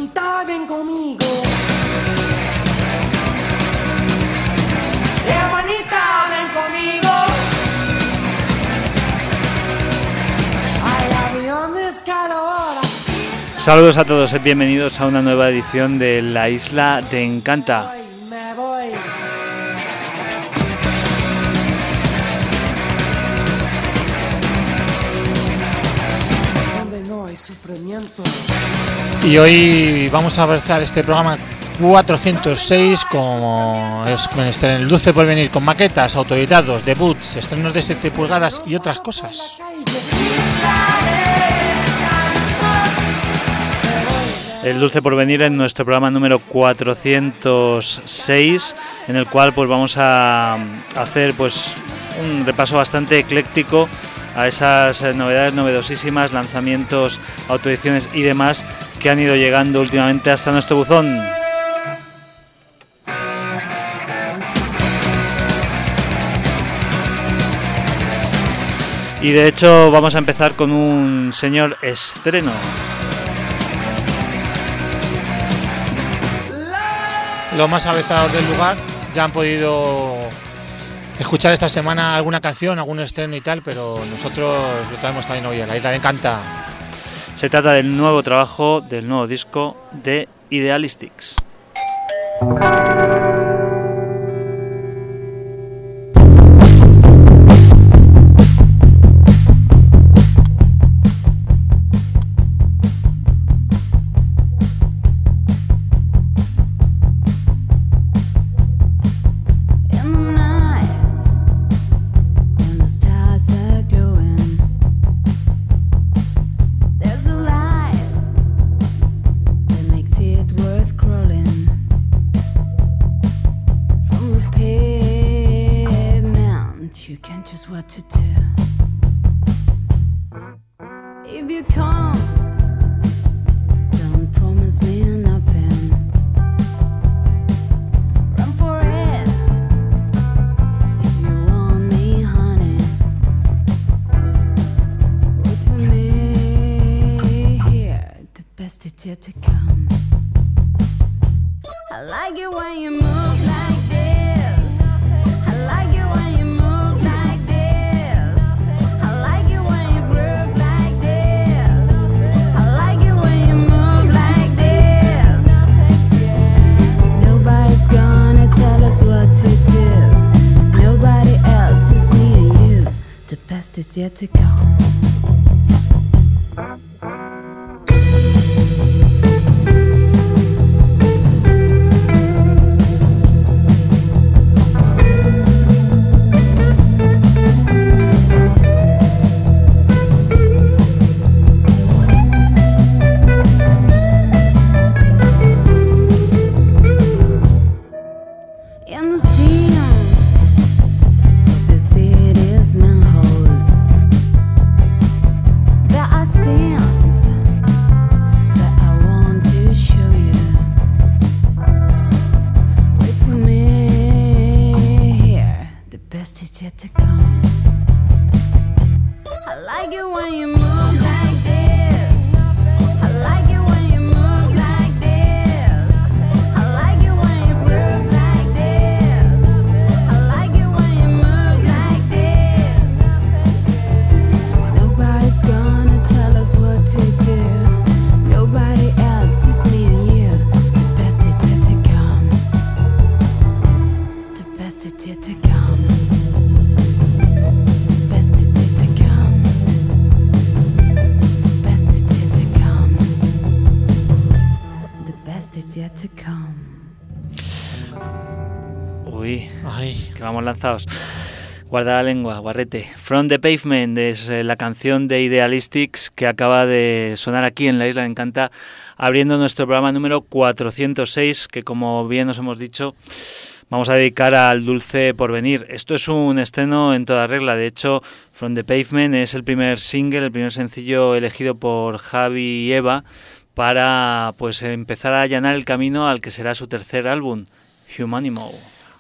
manita, ven conmigo. Hermanita, ven conmigo. Hay aviones cada hora. Saludos a todos y bienvenidos a una nueva edición de La Isla Te Encanta. Me voy. Donde no hay sufrimiento. Y hoy vamos a abrazar este programa 406 como es menester en el Dulce Porvenir, con maquetas, autoeditados, debuts, estrenos de 7 pulgadas y otras cosas. El Dulce Porvenir en nuestro programa número 406, en el cual pues vamos a hacer pues un repaso bastante ecléctico a esas novedades novedosísimas, lanzamientos, autoediciones y demás que han ido llegando últimamente hasta nuestro buzón. Y de hecho vamos a empezar con un señor estreno. Los más avezados del lugar ya han podido escuchar esta semana alguna canción, algún estreno y tal, pero nosotros lo traemos también hoy a La Isla Te Encanta. Se trata del nuevo trabajo, del nuevo disco de Idealistics. Yet to come. Lanzados. Guarda la lengua, guarrete. From the Pavement es la canción de Idealistics que acaba de sonar aquí en La Isla Te Encanta, abriendo nuestro programa número 406, que como bien nos hemos dicho, vamos a dedicar al Dulce Porvenir. Esto es un estreno en toda regla. De hecho, From the Pavement es el primer single, el primer sencillo elegido por Javi y Eva para pues empezar a allanar el camino al que será su tercer álbum, Humanimo.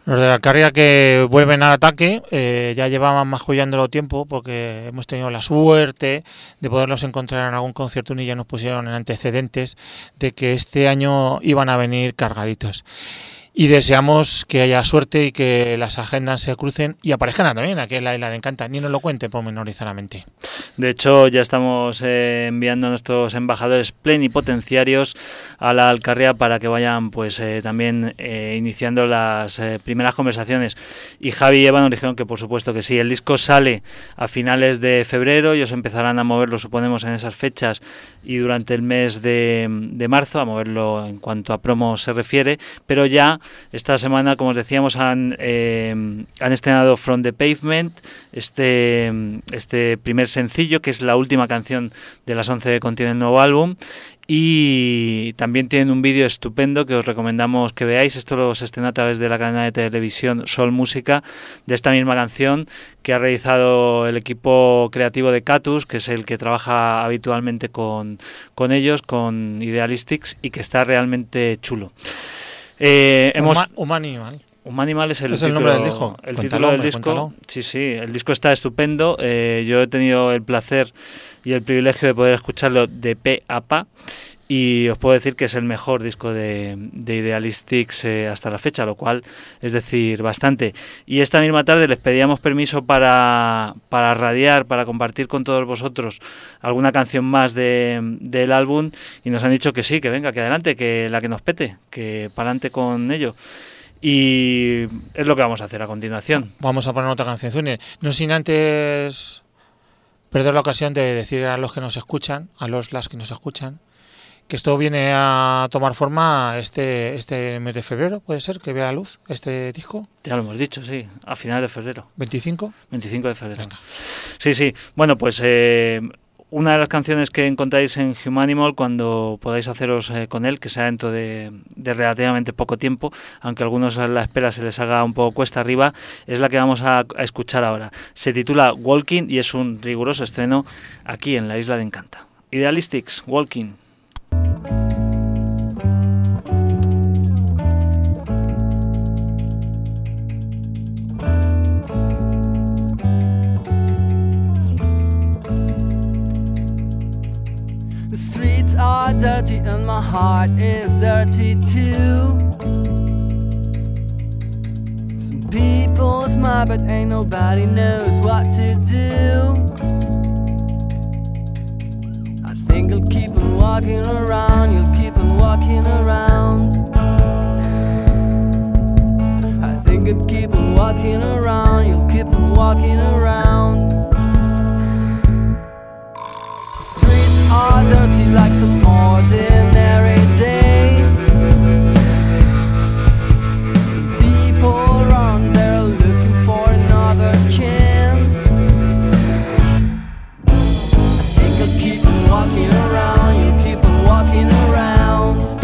Los de la Alcarria que vuelven al ataque, ya llevaban mascullándolo tiempo porque hemos tenido la suerte de poderlos encontrar en algún concierto y ya nos pusieron en antecedentes de que este año iban a venir cargaditos. Y deseamos que haya suerte y que las agendas se crucen y aparezcan también aquí en la Isla de Encanta. Ni nos lo cuenten pormenorizadamente. De hecho, ya estamos enviando a nuestros embajadores plenipotenciarios a la Alcarria para que vayan pues también iniciando las primeras conversaciones. Y Javi y Eva nos dijeron que por supuesto que sí. El disco sale a finales de febrero, ellos empezarán a moverlo, suponemos, en esas fechas y durante el mes de marzo, a moverlo en cuanto a promo se refiere, pero ya esta semana, como os decíamos, han estrenado From the Pavement, este primer sencillo, que es la última canción de las 11 que contiene el nuevo álbum, y también tienen un vídeo estupendo que os recomendamos que veáis. Esto se estrena a través de la cadena de televisión Sol Música, de esta misma canción que ha realizado el equipo creativo de Catus, que es el que trabaja habitualmente con ellos, con Idealistics, y que está realmente chulo. Humanimal. Humanimal es el título, nombre del disco. El título del disco. Cuéntalo. Sí, el disco está estupendo. Yo he tenido el placer y el privilegio de poder escucharlo de pe a pa y os puedo decir que es el mejor disco de Idealistics hasta la fecha, lo cual es decir bastante. Y esta misma tarde les pedíamos permiso para radiar, para compartir con todos vosotros alguna canción más del álbum, y nos han dicho que sí, que venga, que adelante, que la que nos pete, que para adelante con ello. Y es lo que vamos a hacer a continuación. Vamos a poner otra canción, no sin antes perder la ocasión de decir a los que nos escuchan, las que nos escuchan, que esto viene a tomar forma este mes de febrero, ¿puede ser que vea la luz este disco? Ya lo hemos dicho, sí, a finales de febrero. ¿25? 25 de febrero. Venga. Sí. Bueno, pues una de las canciones que encontráis en Humanimal cuando podáis haceros con él, que sea dentro de relativamente poco tiempo, aunque a algunos a la espera se les haga un poco cuesta arriba, es la que vamos a escuchar ahora. Se titula Walking y es un riguroso estreno aquí en la Isla de Encanta. Idealistics, Walking. The streets are dirty and my heart is dirty too. Some people smile but ain't nobody knows what to do. I think I'll keep on walking around, you'll keep on walking around. I think I'll keep on walking around, you'll keep on walking around. The streets are dirty like some ordinary day. Some people around there looking for another chance. I think I'll keep on walking around, you keep on walking around.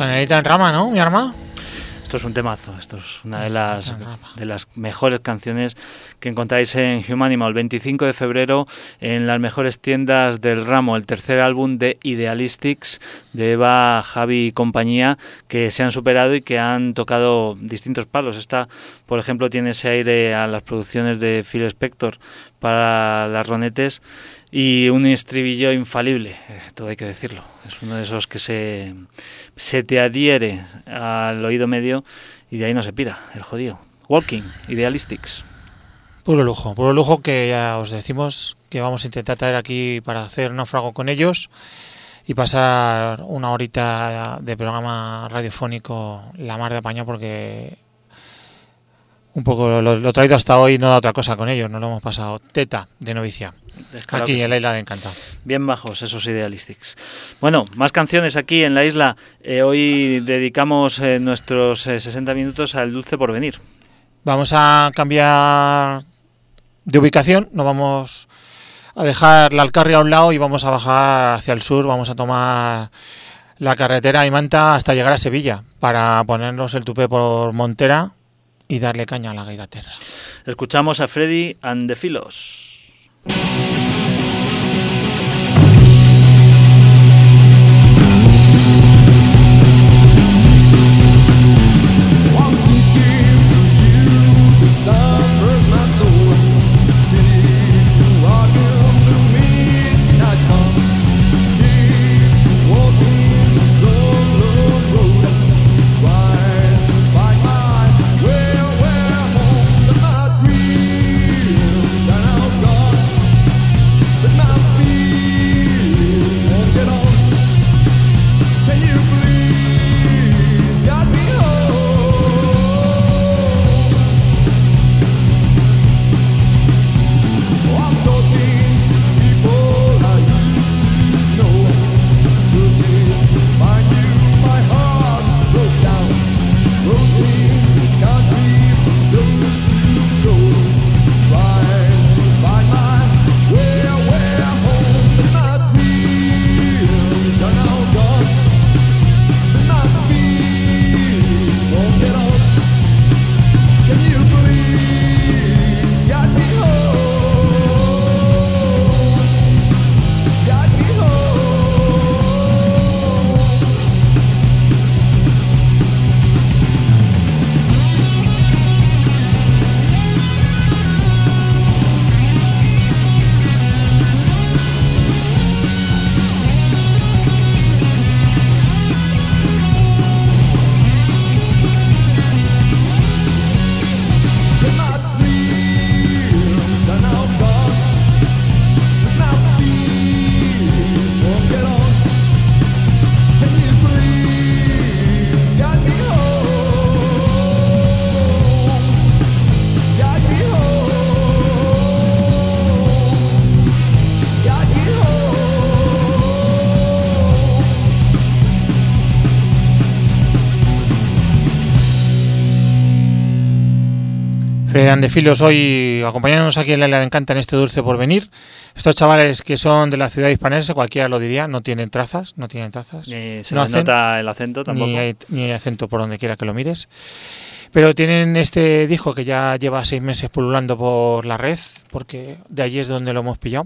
Canelita en rama, ¿no, mi arma? Esto es un temazo, esto es una de las mejores canciones que encontráis en Humanimal. 25 de febrero en las mejores tiendas del ramo, el tercer álbum de Idealistics de Eva, Javi y compañía, que se han superado y que han tocado distintos palos. Esta, por ejemplo, tiene ese aire a las producciones de Phil Spector para las ronetes y un estribillo infalible, todo hay que decirlo. Es uno de esos que se te adhiere al oído medio y de ahí no se pira, el jodido. Walking, Idealistics. Puro lujo que ya os decimos que vamos a intentar traer aquí para hacer náufrago con ellos y pasar una horita de programa radiofónico la mar de apañado, porque un poco lo traído hasta hoy, no da otra cosa con ellos, nos lo hemos pasado teta de novicia. Descarado aquí en la isla de Encanta. Bien bajos esos Idealistics. Bueno, más canciones aquí en la isla. Hoy dedicamos nuestros 60 minutos al Dulce Porvenir. Vamos a cambiar de ubicación, nos vamos a dejar la Alcarria a un lado y vamos a bajar hacia el sur, vamos a tomar la carretera y Manta hasta llegar a Sevilla para ponernos el tupé por Montera y darle caña a la Gairaterra. Escuchamos a Freddy and the Philos. Freddy and the Philos hoy acompañándonos aquí en la isla de Encanta en este Dulce Porvenir. Estos chavales que son de la ciudad hispanense, cualquiera lo diría, no tienen trazas. Ni se no les nota el acento tampoco. Ni hay acento por donde quiera que lo mires. Pero tienen este disco que ya lleva 6 meses pululando por la red, porque de allí es donde lo hemos pillado.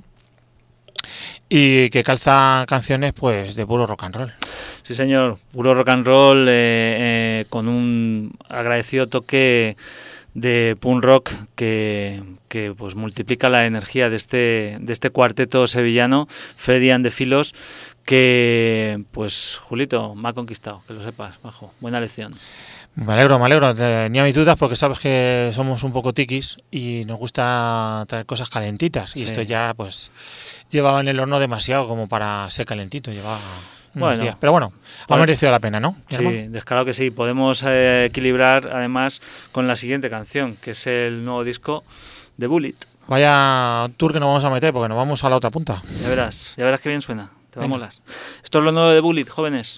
Y que calza canciones pues de puro rock and roll. Sí, señor, puro rock and roll con un agradecido toque de punk rock que pues multiplica la energía de este cuarteto sevillano, Freddy and the Philos, que pues Julito me ha conquistado, que lo sepas, bajo, buena lección. Me alegro, ni a mis dudas, porque sabes que somos un poco tiquis y nos gusta traer cosas calentitas, y sí. Esto ya pues llevaba en el horno demasiado como para ser calentito, llevaba unos días. Pero bueno, ha merecido la pena, ¿no? Sí, descarado que sí. Podemos equilibrar además con la siguiente canción, que es el nuevo disco de Bullet. Vaya tour que nos vamos a meter, porque nos vamos a la otra punta. Ya verás qué bien suena, te va a molar. Esto es lo nuevo de Bullet, jóvenes.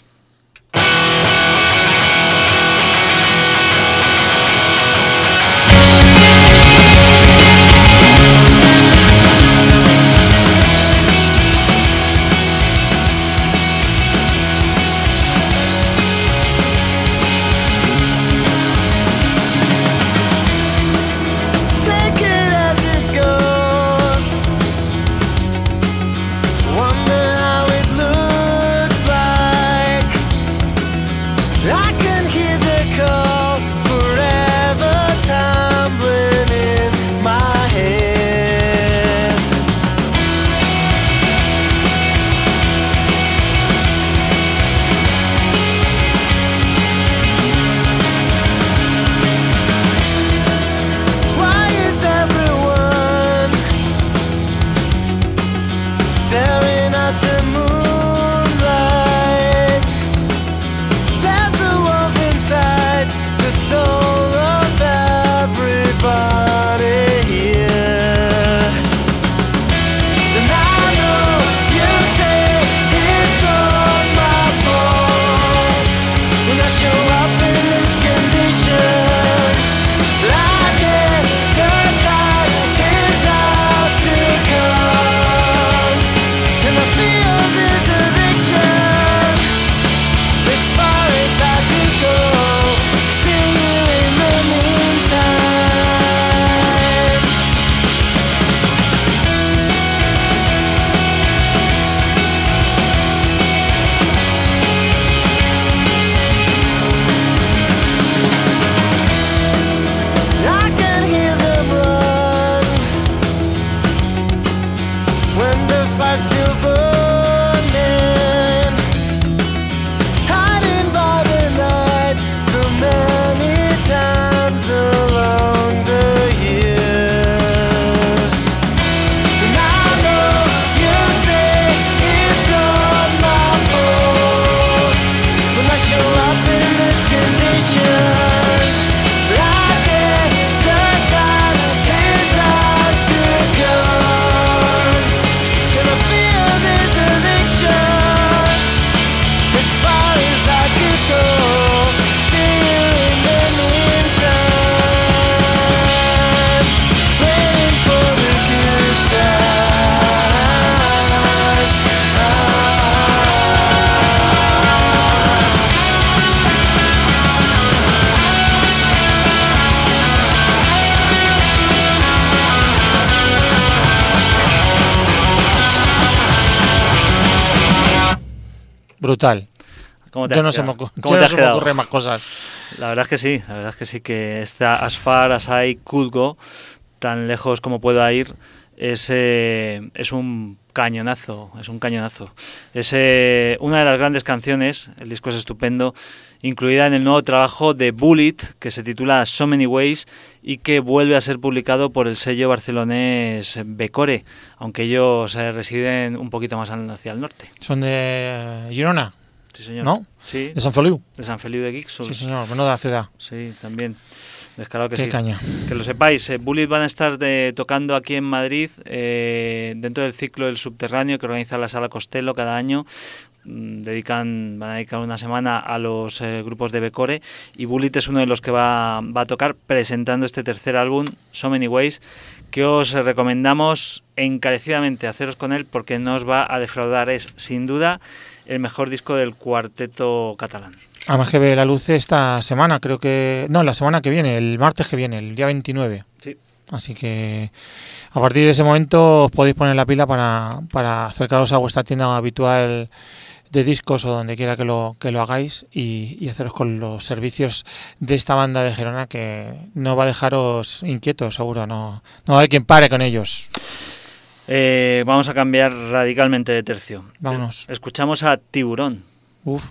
Brutal. ¿Cómo te Yo has no se quedado? me, ¿Cómo yo te no has se me quedado? ocurren más cosas. La verdad es que sí, que esta As Far As I Could Go, tan lejos como pueda ir, es un cañonazo, es un cañonazo. Es una de las grandes canciones, el disco es estupendo, incluida en el nuevo trabajo de Bullet, que se titula So Many Ways y que vuelve a ser publicado por el sello barcelonés Becore, aunque ellos residen un poquito más hacia el norte. Son de Girona, Sí, señor. ¿no? Sí, De San Feliu. de San Feliu de Guíxols. Sí, señor, menuda ciudad. Sí, también. Descarado que Qué sí. caña. Que lo sepáis, Bullet van a estar tocando aquí en Madrid dentro del ciclo del Subterráneo que organiza la Sala Costello cada año. Van a dedicar una semana a los grupos de Becore y Bullet es uno de los que va a tocar presentando este tercer álbum, So Many Ways, que os recomendamos encarecidamente haceros con él porque no os va a defraudar. Es sin duda el mejor disco del cuarteto catalán. Además que ve la luz esta semana, creo que... No, la semana que viene, el martes que viene, el día 29. Sí. Así que a partir de ese momento os podéis poner la pila para acercaros a vuestra tienda habitual de discos o donde quiera que lo hagáis y haceros con los servicios de esta banda de Gerona que no va a dejaros inquietos, seguro. No va a haber quien pare con ellos. Vamos a cambiar radicalmente de tercio. Vámonos. Escuchamos a Tiburón. Uf.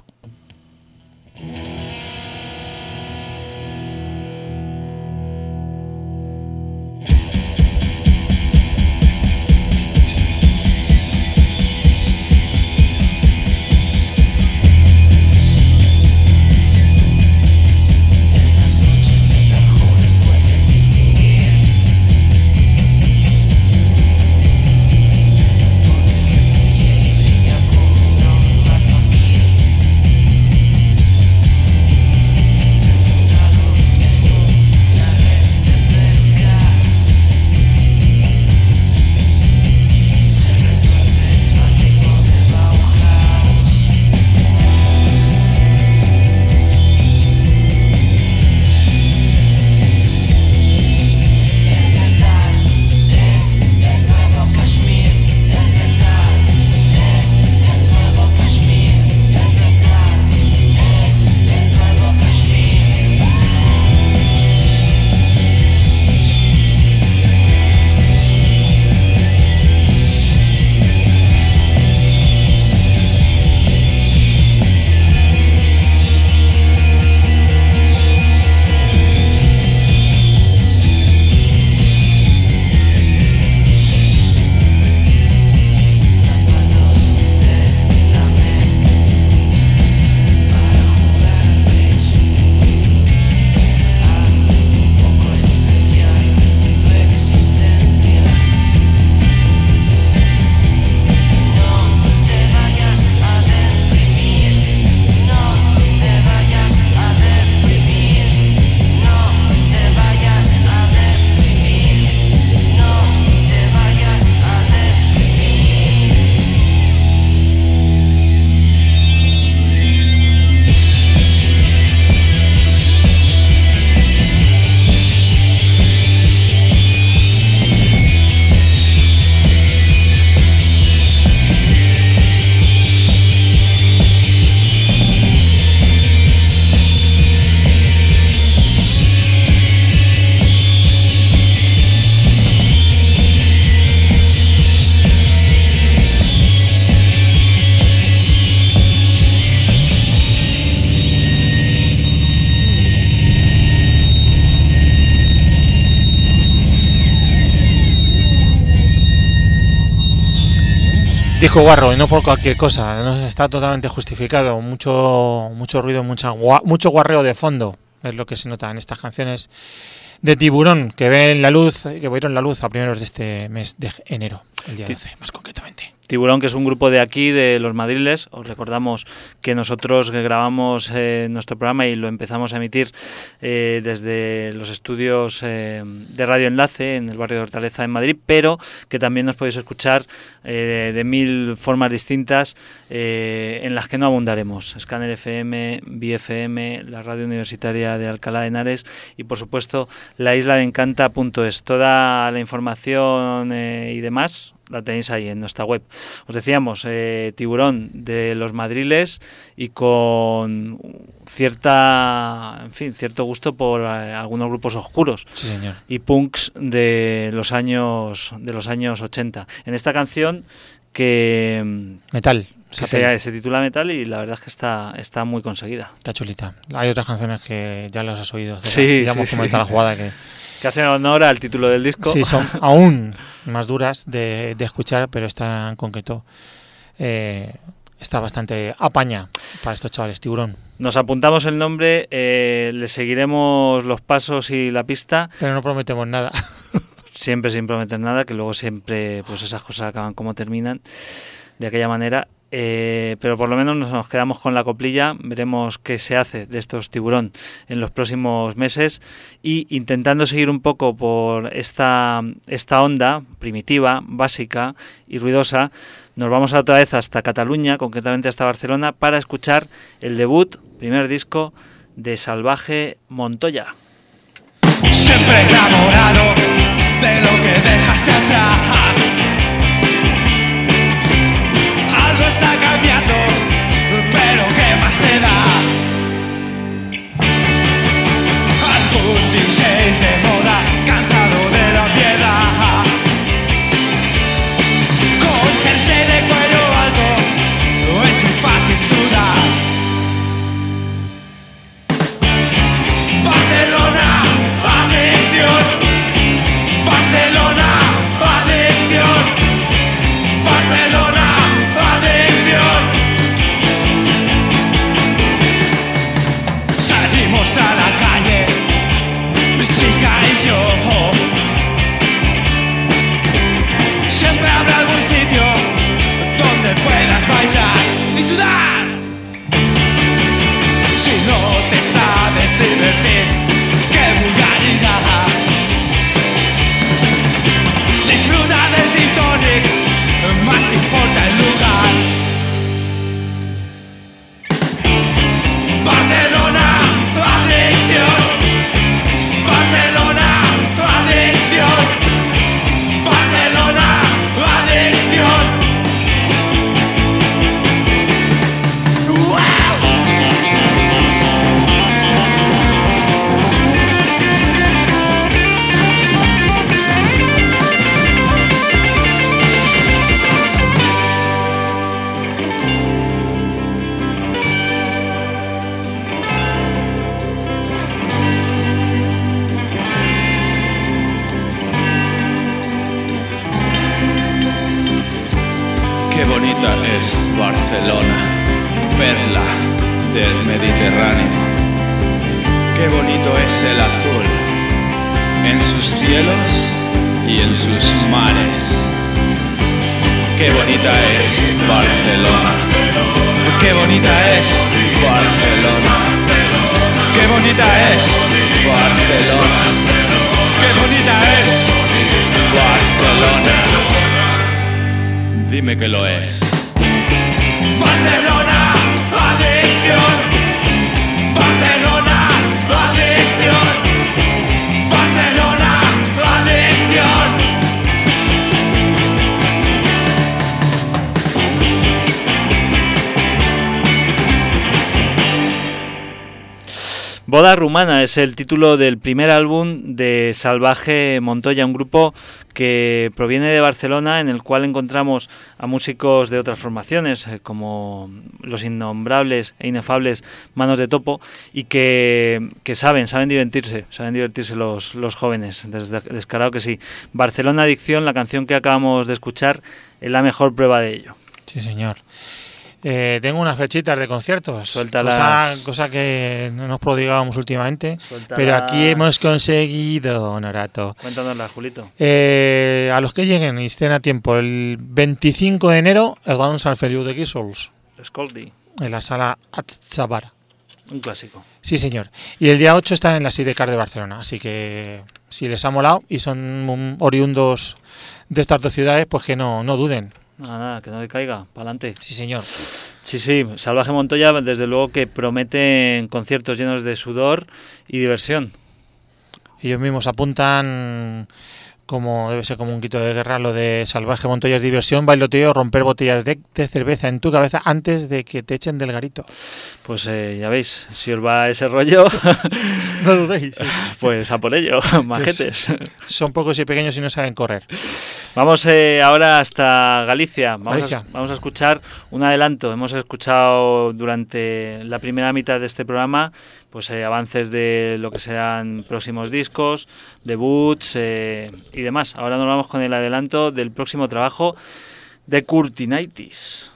Disco guarro y no por cualquier cosa, no está totalmente justificado, mucho ruido, mucho guarreo de fondo, es lo que se nota en estas canciones de Tiburón que vieron la luz a primeros de este mes de enero, el día 12 más concretamente. Tiburón, que es un grupo de aquí, de los madriles. Os recordamos que nosotros grabamos nuestro programa y lo empezamos a emitir desde los estudios de Radio Enlace en el barrio de Hortaleza en Madrid, pero que también nos podéis escuchar de mil formas distintas en las que no abundaremos. Scanner FM, BFM, la radio universitaria de Alcalá de Henares y, por supuesto, la isla de Encanta.es. Toda la información y demás la tenéis ahí en nuestra web. Os decíamos, Tiburón de los Madriles y con cierto gusto por algunos grupos oscuros. Sí, señor. Y punks de los años 80. En esta canción que Metal. se titula Metal y la verdad es que está muy conseguida. Está chulita. Hay otras canciones que ya las has oído. Sí, ya hemos comentado la jugada que hacen honor al título del disco. Sí, son aún más duras de escuchar, pero esta en concreto está bastante apaña para estos chavales. Tiburón. Nos apuntamos el nombre, le seguiremos los pasos y la pista. Pero no prometemos nada. Siempre sin prometer nada, que luego siempre pues esas cosas acaban como terminan, de aquella manera. Pero por lo menos nos quedamos con la coplilla, veremos qué se hace de estos Tiburón en los próximos meses y intentando seguir un poco por esta onda primitiva, básica y ruidosa, nos vamos otra vez hasta Cataluña, concretamente hasta Barcelona, para escuchar el debut, primer disco de Salvaje Montoya. Siempre enamorado de lo que dejas atrás. Algo está cambiando, pero ¿qué más te da? Algún DJ de moda, cansado de la piedad, con jersey de cuello alto, no es muy fácil sudar. Barcelona, adicción. Barcelona, adicción. Barcelona, adicción. Salimos a la calle, mi chica y yo. Siempre habrá algún sitio donde puedas bailar y sudar. Si no te sabes divertir, qué vulgaridad. Disfruta del gin tonic, más que importa el lugar. Barcelona, tu adicción. Barcelona, tu adicción. Barcelona, tu adicción. Qué bonita es Barcelona, perla del Mediterráneo. Qué bonito es el azul en sus cielos y en sus mares. Qué bonita es Barcelona. Qué bonita es Barcelona. Qué bonita es Barcelona. Qué bonita es Barcelona. Dime que lo es. Barcelona, adicción. Barcelona, adicción. Barcelona, adicción. Boda Rumana es el título del primer álbum de Salvaje Montoya, un grupo que proviene de Barcelona, en el cual encontramos a músicos de otras formaciones, como los innombrables e inefables Manos de Topo, y que saben divertirse los jóvenes, descarado que sí. Barcelona Adicción, la canción que acabamos de escuchar, es la mejor prueba de ello. Sí, señor. Tengo unas fechitas de conciertos, cosa que no nos prodigábamos últimamente. Suéltalas. Pero aquí hemos conseguido, Honorato. Cuéntanosla, Julito. A los que lleguen y estén a tiempo, el 25 de enero es la San Feliu de Guíxols, Scoldi, en la sala Atzabar. un clásico. Sí, señor. Y el día 8 está en la Sidecar de Barcelona, así que si les ha molado y son oriundos de estas dos ciudades, pues que no duden. Nada, que no decaiga, para adelante. Sí, señor. Sí, Salvaje Montoya, desde luego que prometen conciertos llenos de sudor y diversión. Ellos mismos apuntan como debe ser como un grito de guerra, lo de salvaje Montoya es diversión, bailoteo, romper botellas de cerveza en tu cabeza antes de que te echen del garito. Pues ya veis, si os va ese rollo, no dudéis. Pues a por ello, majetes. Son pocos y pequeños y no saben correr. Vamos ahora hasta Galicia. Vamos a escuchar un adelanto. Hemos escuchado durante la primera mitad de este programa pues avances de lo que serán próximos discos, debuts y demás. Ahora nos vamos con el adelanto del próximo trabajo de Curtinaitis.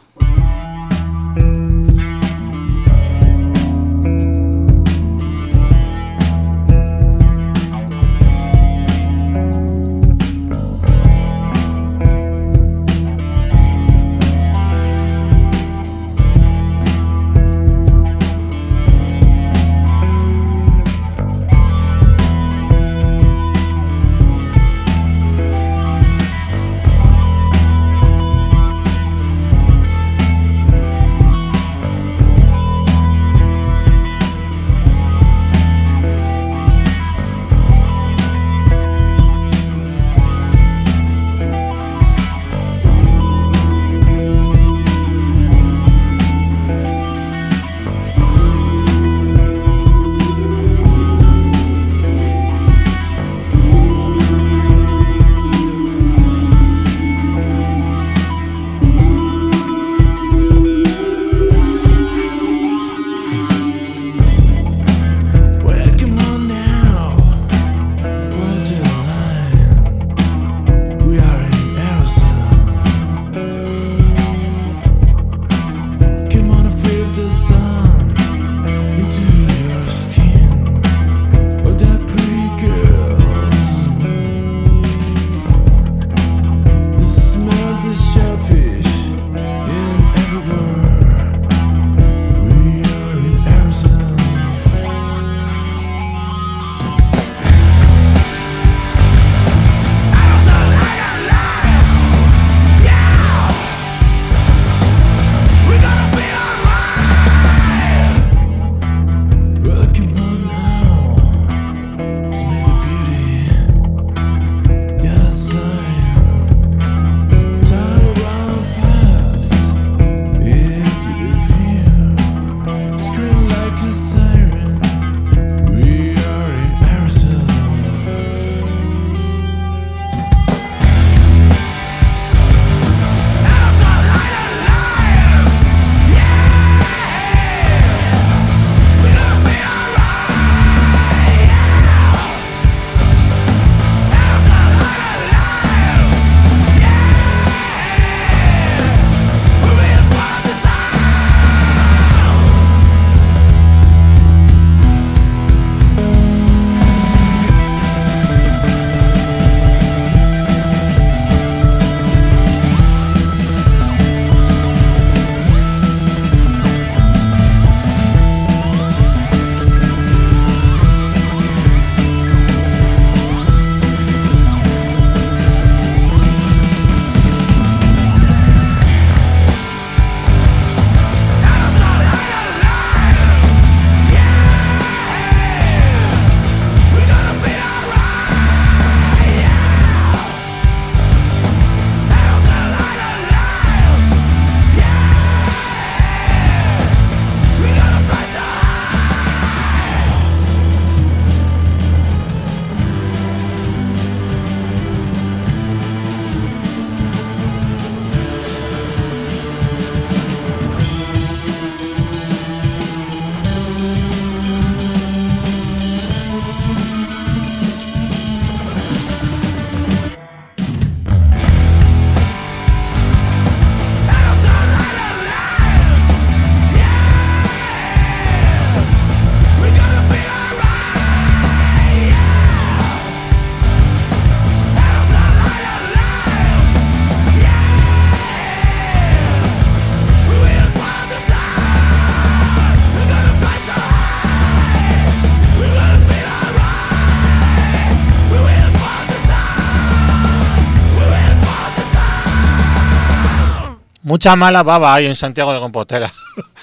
Mucha mala baba hay en Santiago de Compostela.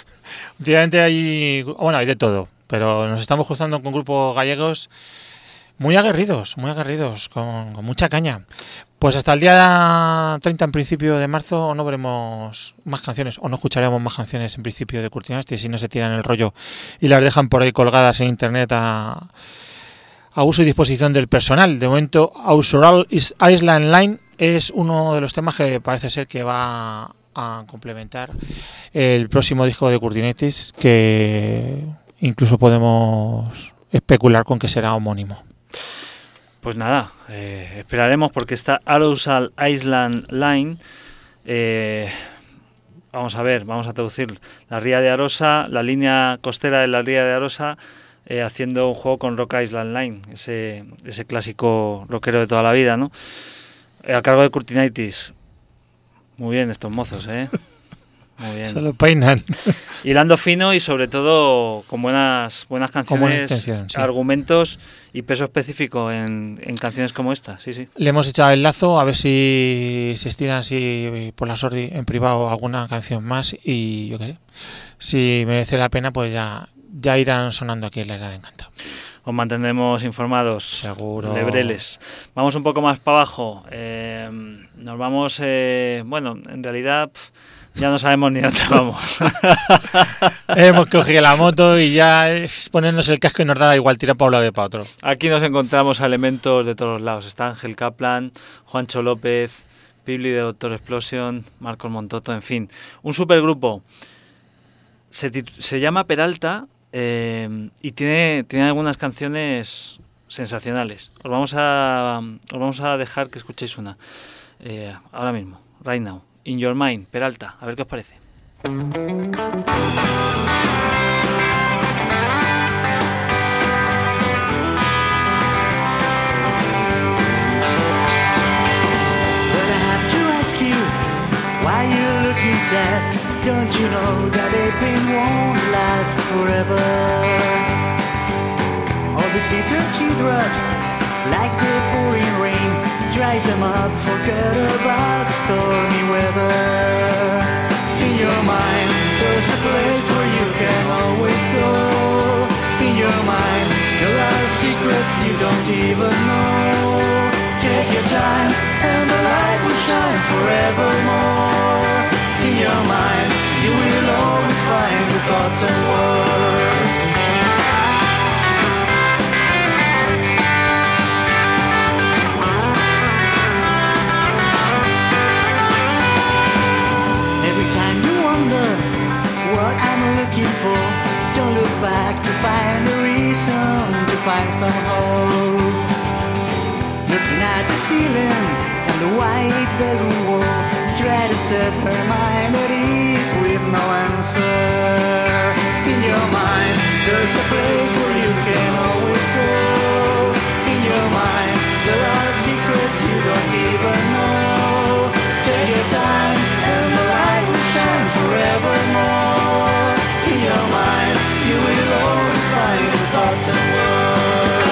Últimamente hay, bueno, hay de todo, pero nos estamos juntando con grupos gallegos Muy aguerridos, con mucha caña. Pues hasta el día 30, en principio, de marzo, no veremos más canciones, o no escucharemos más canciones, en principio, de Curti Nasty, si no se tiran el rollo y las dejan por ahí colgadas en internet a uso y disposición del personal. De momento, Auroral Island Line es uno de los temas que parece ser que va a complementar el próximo disco de Curti Nasty, que incluso podemos especular con que será homónimo. Pues nada, esperaremos, porque esta Auroral Island Line, vamos a traducir la ría de Arosa, la línea costera de la ría de Arosa, haciendo un juego con Rock Island Line, ese clásico rockero de toda la vida, ¿no? A cargo de Curti Nasty. Muy bien estos mozos, Muy bien. Se lo peinan. Hilando fino y sobre todo con buenas canciones, sí. Argumentos y peso específico en canciones como esta, sí. Le hemos echado el lazo a ver si se estiran así por la sordi en privado alguna canción más, y yo qué sé, si merece la pena, pues ya irán sonando aquí en la Isla de Encanto. Os mantendremos informados. Seguro. Lebreles. Vamos un poco más para abajo. Nos vamos, en realidad ya no sabemos ni dónde vamos. Hemos cogido la moto y ya es ponernos el casco y nos da igual tirar para un lado que para otro. Aquí nos encontramos a elementos de todos lados. Está Ángel Kaplan, Juancho López, Pibli de Doctor Explosion, Marcos Montoto, en fin. Un supergrupo. Se llama Peralta y tiene algunas canciones sensacionales. Os vamos a dejar que escuchéis una. Ahora mismo, right now. In Your Mind, Peralta, a ver qué os parece. Why you looking sad? Don't you know that a pain won't last forever? All these bitter teardrops, like the pouring rain, dry them up, forget about stormy weather. In your mind, there's a place where you can always go. In your mind, there are secrets you don't even know. Take your time and the light will shine forevermore. In your mind, you will always find the thoughts and words. Every time you wonder what I'm looking for, don't look back to find a reason, to find some hope. Looking at the ceiling and the white bedroom walls, try to set her mind at ease with no answer. In your mind, there's a place where you can always go. In your mind, there are secrets you don't even know. Take your time and the light will shine forevermore. In your mind, you will always find the thoughts and words.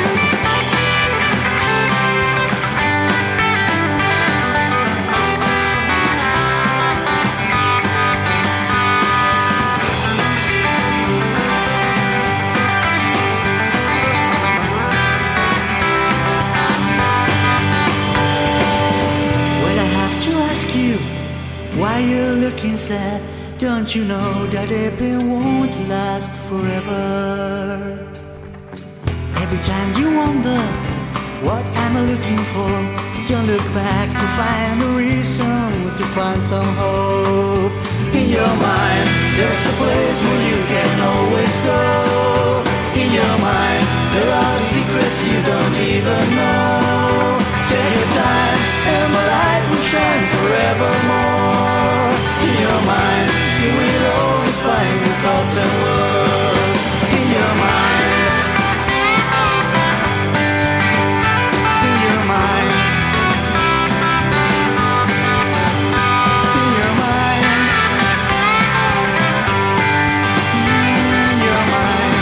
Why you're looking sad? Don't you know that a pain won't last forever? Every time you wonder what I'm looking for, don't look back to find a reason, to find some hope. In your mind, there's a place where you can always go. In your mind, there are secrets you don't even know. Take your time and the light will shine forevermore. In your mind, you will always find the thoughts and words. In your mind, in your mind, in your mind, in your mind.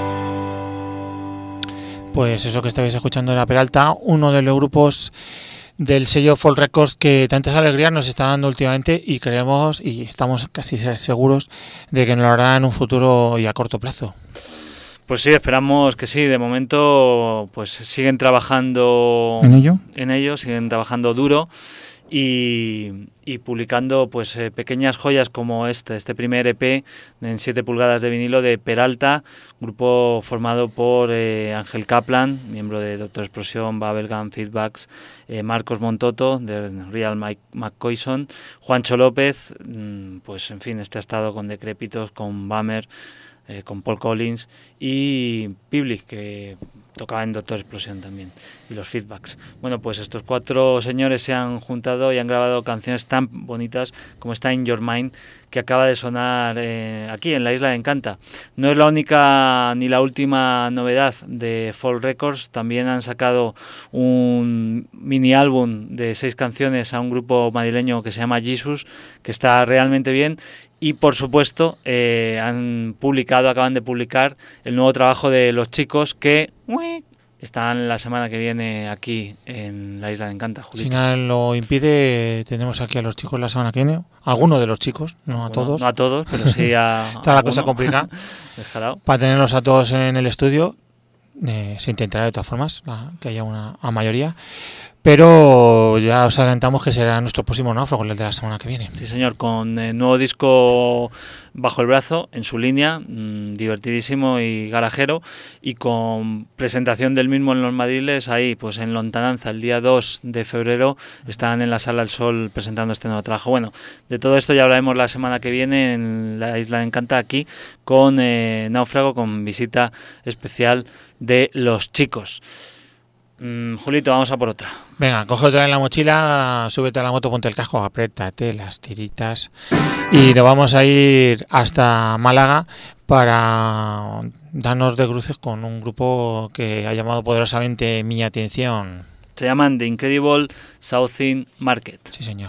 Pues eso que estabais escuchando era Peralta, uno de los grupos del sello Folk Records, que tantas alegrías nos está dando últimamente, y creemos y estamos casi seguros de que nos lo hará en un futuro y a corto plazo. Pues sí, esperamos que sí. De momento, pues siguen trabajando en ello, siguen trabajando duro y publicando pues pequeñas joyas como este primer EP en 7 pulgadas de vinilo de Peralta, grupo formado por Ángel Kaplan, miembro de Doctor Explosión, Bubblegum, Feedbacks, Marcos Montoto de Real McCoyson, Juancho López, pues en fin, ha estado con Decrépitos, con Bummer, con Paul Collins y Piblik, que tocaba en Doctor Explosión también, y los Feedbacks. Bueno, pues estos 4 señores se han juntado y han grabado canciones tan bonitas como esta In Your Mind, que acaba de sonar aquí en la Isla de Encanta. No es la única ni la última novedad de Folk Records. También han sacado un mini álbum de 6 canciones a un grupo madrileño que se llama Jesus, que está realmente bien. Y por supuesto acaban de publicar el nuevo trabajo de Los Chicos, que están la semana que viene aquí en la Isla de Encanta, Julito. Si nada lo impide, tenemos aquí a Los Chicos la semana que viene. Algunos de los chicos, no a todos. No a todos, pero sí a Está la cosa complicada. Para tenerlos a todos en el estudio, se intentará de todas formas que haya una mayoría. Pero ya os adelantamos que será nuestro próximo náufrago, el de la semana que viene. Sí, señor, con el nuevo disco bajo el brazo, en su línea, divertidísimo y garajero, y con presentación del mismo en los Madriles, ahí, pues en Lontananza, el día 2 de febrero, están en la Sala del Sol presentando este nuevo trabajo. Bueno, de todo esto ya hablaremos la semana que viene en la Isla de Encanta, aquí, con Náufrago, con visita especial de Los Chicos. Julito, vamos a por otra. Venga, coge otra en la mochila, súbete a la moto, ponte el casco, apriétate las tiritas y nos vamos a ir hasta Málaga para darnos de cruces con un grupo que ha llamado poderosamente mi atención. Se llaman The Incredible Southern Market. Sí, señor.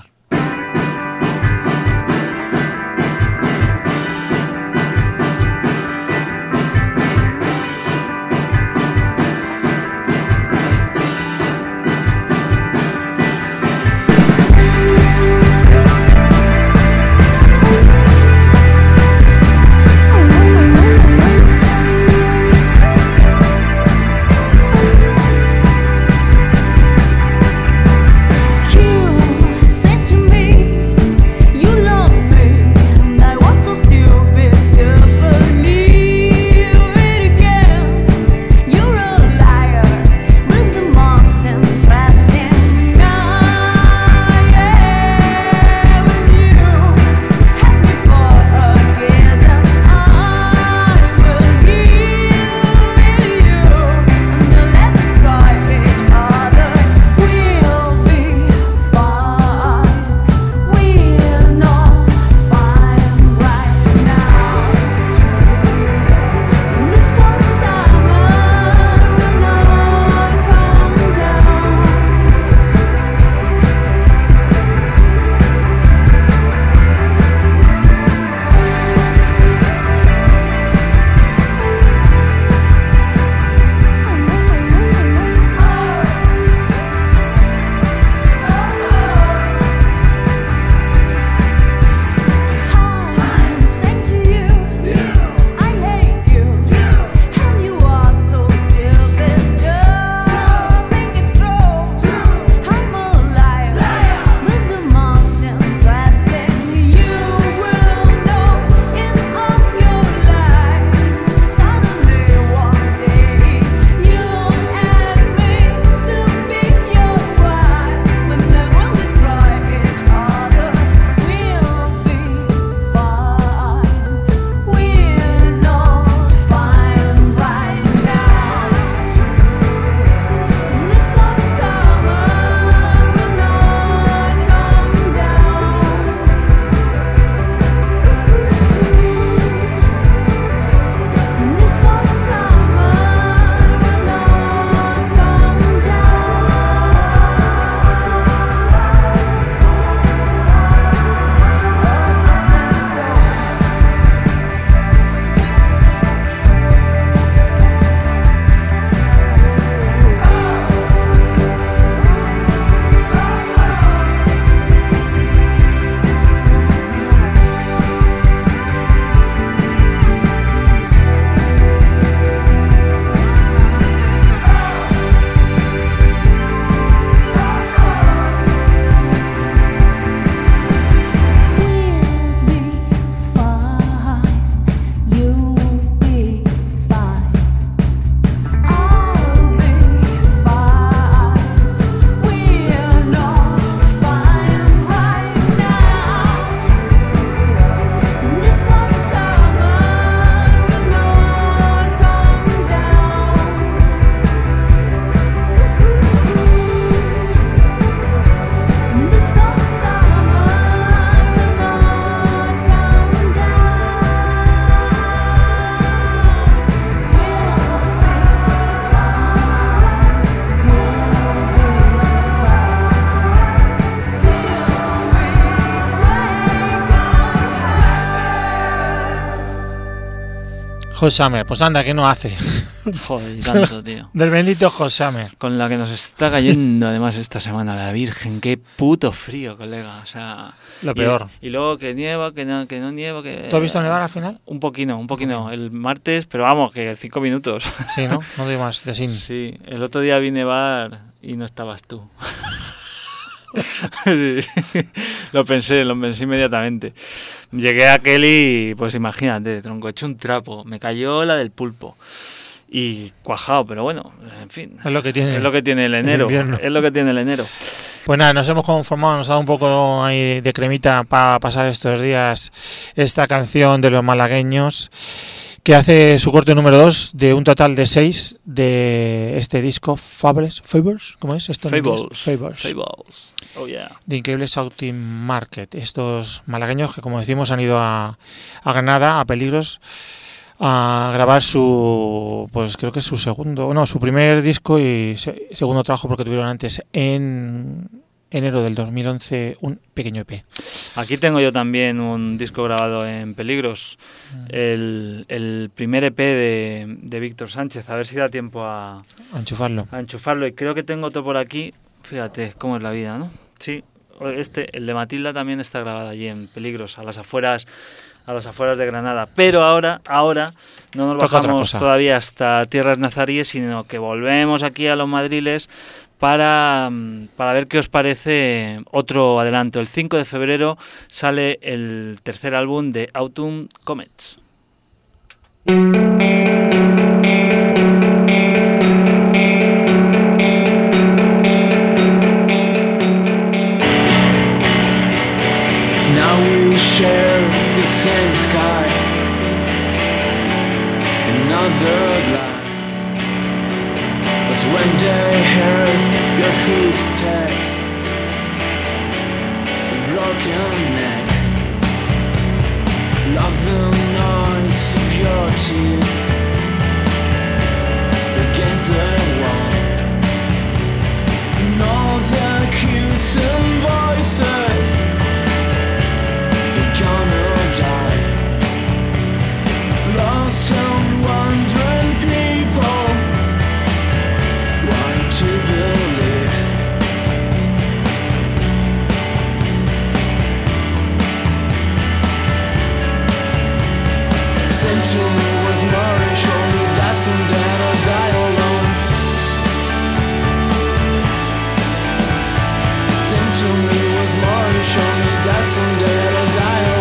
Said to Hot Summer, pues anda, que no hace. Joder, y tanto, tío. Del bendito Hot Summer. Con la que nos está cayendo además esta semana la Virgen. Qué puto frío, colega. O sea, Lo peor. Y luego que nieva, que no nieva. Que... ¿Tú has visto nevar al final? Un poquito. El martes, pero vamos, que 5 minutos. Sí, ¿no? No doy más de sin. Sí, el otro día vi nevar y no estabas tú. Sí. Lo pensé inmediatamente. Llegué a aquel y pues imagínate, tronco, hecho un trapo, me cayó la del pulpo y cuajado, pero bueno, en fin, Es lo que tiene el enero, es lo que tiene el enero. Pues nada, nos hemos conformado, nos ha dado un poco ahí de cremita para pasar estos días esta canción de los malagueños, que hace su corte número 2 de un total de 6 de este disco Fables, ¿cómo es esto? Fables. Oh yeah. De Increíble Shouting Market. Estos malagueños que, como decimos, han ido a Granada, a Peligros, a grabar su, pues creo que es su primer disco y segundo trabajo, porque tuvieron antes en enero del 2011 un pequeño EP. Aquí tengo yo también un disco grabado en Peligros, el primer EP de Víctor Sánchez, a ver si da tiempo a enchufarlo, y creo que tengo otro por aquí, fíjate cómo es la vida, ¿no? Sí, el de Matilda también está grabado allí en Peligros, a las afueras de Granada, pero ahora no nos bajamos todavía hasta tierras nazaríes, sino que volvemos aquí a los madriles para ver qué os parece otro adelanto. El 5 de febrero sale el tercer álbum de Autumn Comets. Now we share the same sky, another glass. But when they heard your footsteps, a broken neck, love the noise of your teeth against the wall, and all the cues and voices. Gonna die, lost and wandering people want to believe. Sent to me was more, show me doesn't that I'll die alone. Sent to me was more, show me doesn't that I'll die alone.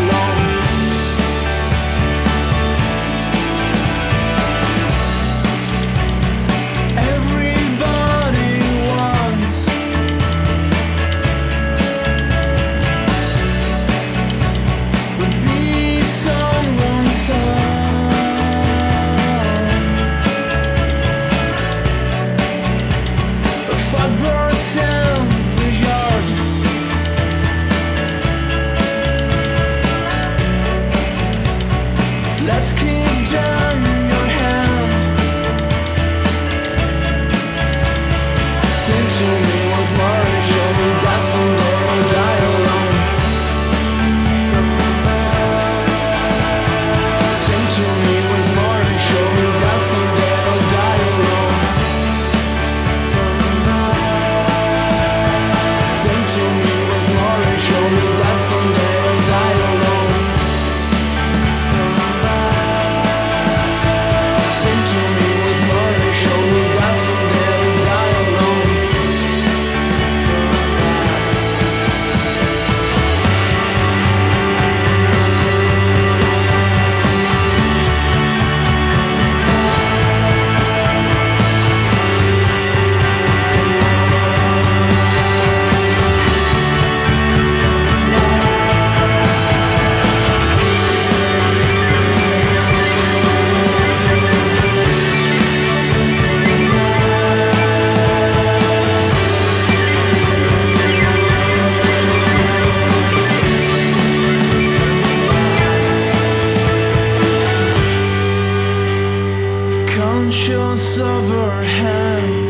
Let's keep down your hand. Sing to me once more and show me that someday I'll die alone. Sing to me once more and show me that someday I'll die alone. Sing to me once more and show me that someday I'll die alone. Conscious of her hand,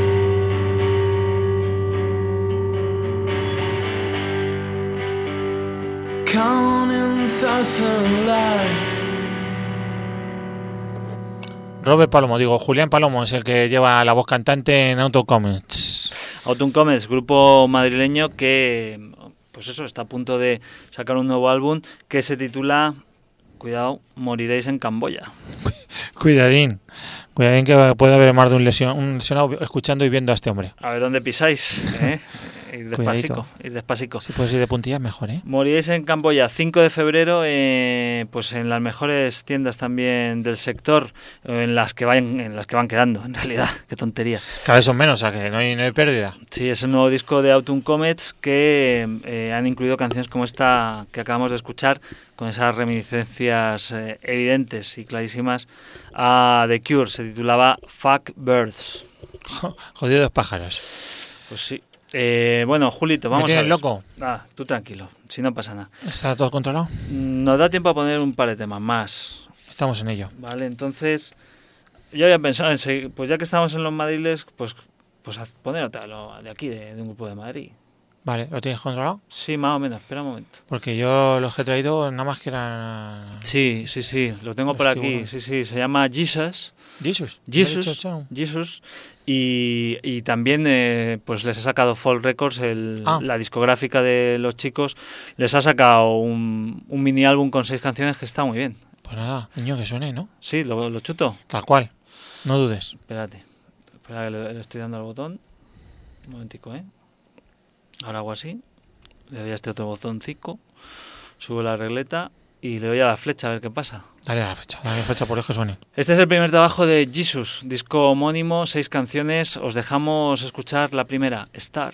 counting thousand lives. Robert Palomo, Julián Palomo es el que lleva la voz cantante en Autumn Comets. Autumn Comets, grupo madrileño que, pues eso, está a punto de sacar un nuevo álbum que se titula, cuidado, Moriréis en Camboya. Cuidadín que puede haber más de un lesionado escuchando y viendo a este hombre. A ver dónde pisáis, Ir despacito. Si puedes ir de puntillas, mejor, Moriréis en Camboya, 5 de febrero, pues en las mejores tiendas también del sector, en las que van quedando, en realidad, qué tontería. Cada vez son menos, o sea que no hay pérdida. Sí, es el nuevo disco de Autumn Comets que han incluido canciones como esta que acabamos de escuchar, con esas reminiscencias evidentes y clarísimas a The Cure. Se titulaba Fuck Birds. Jodidos pájaros. Pues sí. Bueno, Julito, vamos a ver. Loco? Tú tranquilo, si no pasa nada. ¿Está todo controlado? Nos da tiempo a poner un par de temas más. Estamos en ello. Vale, entonces yo había pensado en seguir, pues ya que estamos en los madriles, pues poner otra de aquí, de un grupo de Madrid. Vale, ¿lo tienes controlado? Sí, más o menos, espera un momento. Porque yo los que he traído nada más que eran... Sí, lo tengo por aquí. Sí, se llama Jesus. Jesus. Y también pues les ha sacado Folk Records, la discográfica de los chicos, les ha sacado un mini álbum con 6 canciones que está muy bien. Pues nada, niño, que suene, ¿no? Sí, lo chuto. Tal cual, no dudes. Espera que le estoy dando al botón. Un momentico, Ahora hago así, le doy a este otro botoncito, subo la regleta y le doy a la flecha a ver qué pasa. Dale a la flecha por eso que suene. Este es el primer trabajo de Jesus, disco homónimo, 6 canciones. Os dejamos escuchar la primera, Star.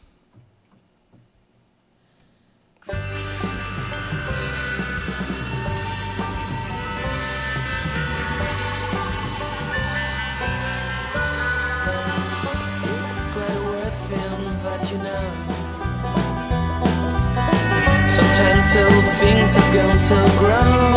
Sometimes so things have gone so grown,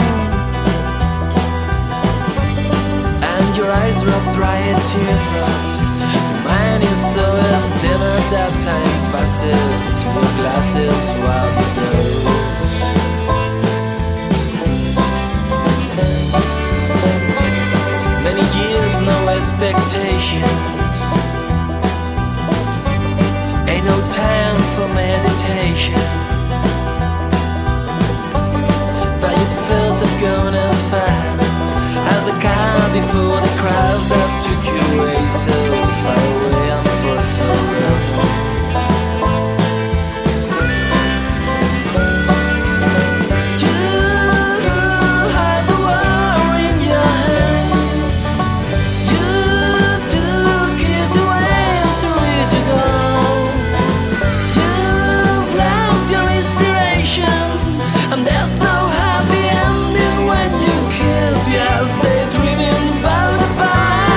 and your eyes rub dry and teardrop. Your mind is so still at that time passes with glasses while you go. Many years, no expectations. Ain't no time for meditation. Have gone as fast as a car before the crowds that took you away so far away and for so long. You had the war in your hands. You took easy ways to reach your goal. You've lost your inspiration, and there's no happy ending when you keep your daydreaming about a bar.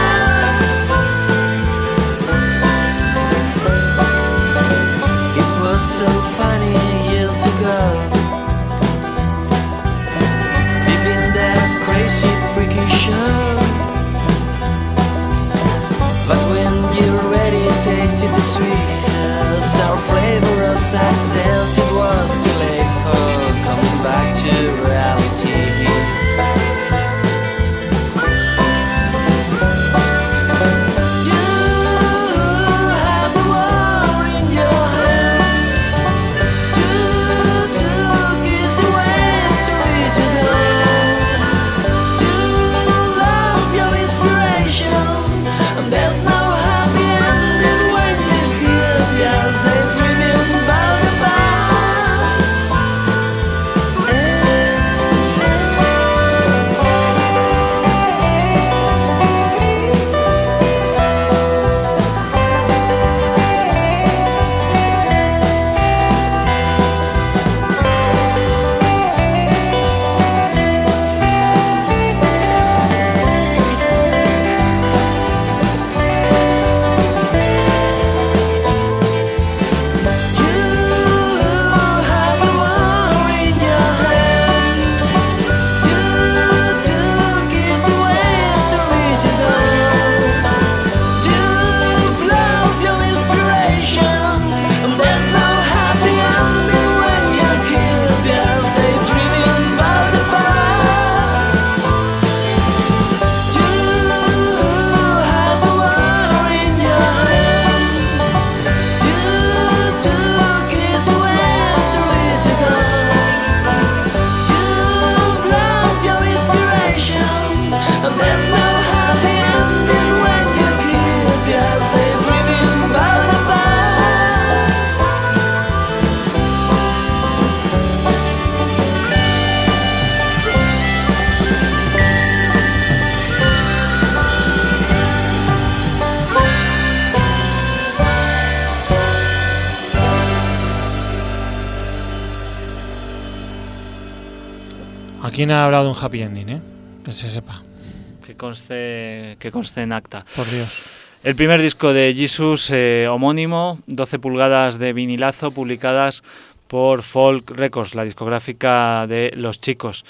Aquí no he hablado de un happy ending, que se sepa. Que conste en acta. Por Dios. El primer disco de Jesus, homónimo, 12 pulgadas de vinilazo, publicadas por Folk Records, la discográfica de Los Chicos.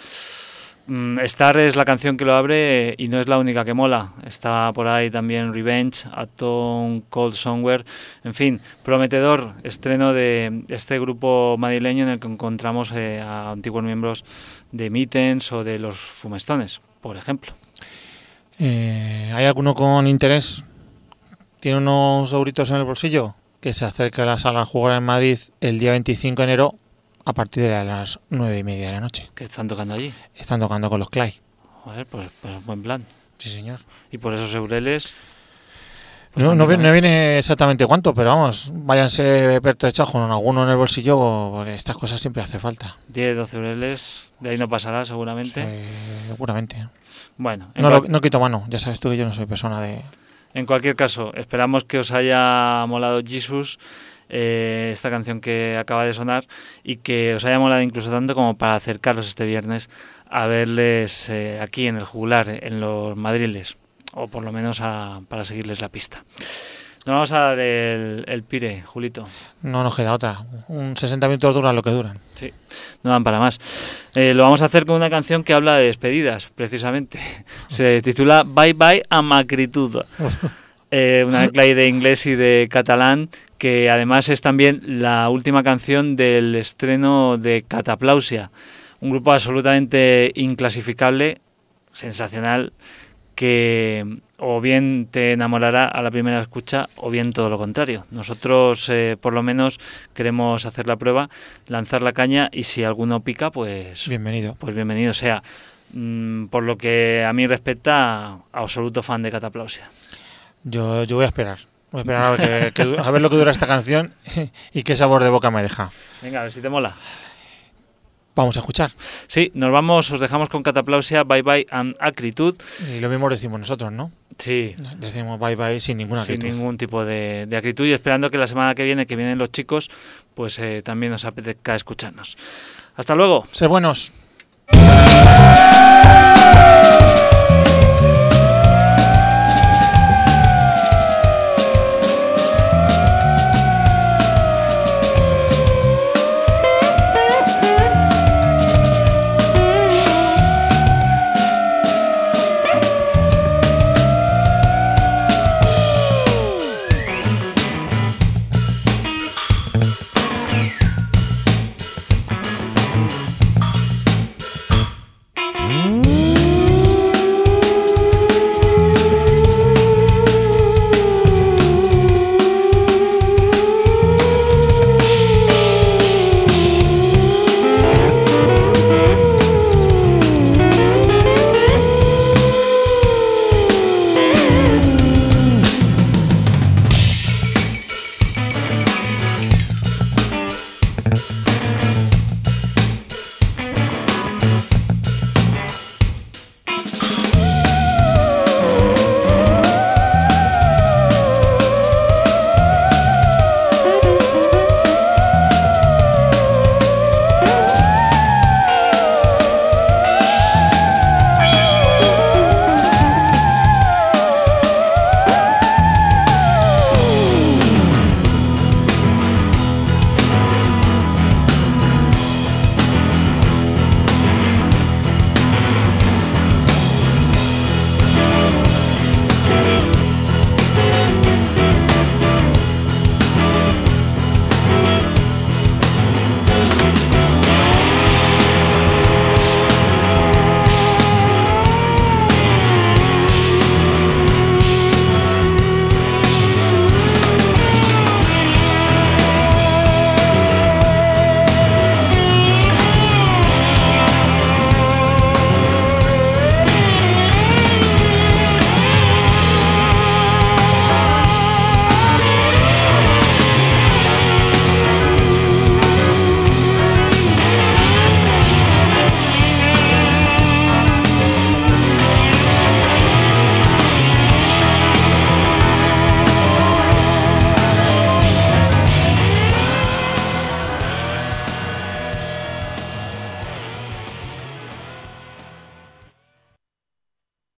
Star es la canción que lo abre y no es la única que mola. Está por ahí también Revenge, Atom Cold Somewhere. En fin, prometedor estreno de este grupo madrileño en el que encontramos a antiguos miembros de Mittens o de los Fumestones, por ejemplo. ¿Hay alguno con interés? ¿Tiene unos euritos en el bolsillo? Que se acerque a la sala Jugar en Madrid el día 25 de enero a partir de las 9:30 de la noche. ¿Qué están tocando allí? Están tocando con los Clay. Joder, pues buen plan. Sí, señor. Y por esos eureles... Pues No viene exactamente cuánto, pero vamos, váyanse pertrechar con alguno en el bolsillo, porque estas cosas siempre hace falta. 10, 12 eureles, de ahí no pasará seguramente. Sí, seguramente. Bueno, no quito mano, ya sabes tú que yo no soy persona de... En cualquier caso, esperamos que os haya molado Jesus, esta canción que acaba de sonar, y que os haya molado incluso tanto como para acercaros este viernes a verles aquí en el Jugular, en los Madriles, o por lo menos para seguirles la pista. Nos vamos a dar el pire, Julito. No nos queda otra. 60 minutos duran lo que duran. Sí, no dan para más. Lo vamos a hacer con una canción que habla de despedidas, precisamente. Se titula Bye Bye a Macritud. Una mezcla de inglés y de catalán, que además es también la última canción del estreno de Cataplausia, un grupo absolutamente inclasificable, sensacional, que o bien te enamorará a la primera escucha o bien todo lo contrario. Nosotros por lo menos queremos hacer la prueba, lanzar la caña, y si alguno pica, pues bienvenido. Pues bienvenido sea. Por lo que a mí respecta, absoluto fan de Cataplausia. Yo voy a esperar. Voy a esperar a ver lo que dura esta canción y qué sabor de boca me deja. Venga, a ver si te mola. Vamos a escuchar. Sí, os dejamos con Cataplausia, Bye Bye and Acritud. Y lo mismo decimos nosotros, ¿no? Sí. Decimos bye bye sin ninguna acritud. Sin ningún tipo de acritud, y esperando que la semana que vienen los chicos, pues también nos apetezca escucharnos. Hasta luego. Ser buenos.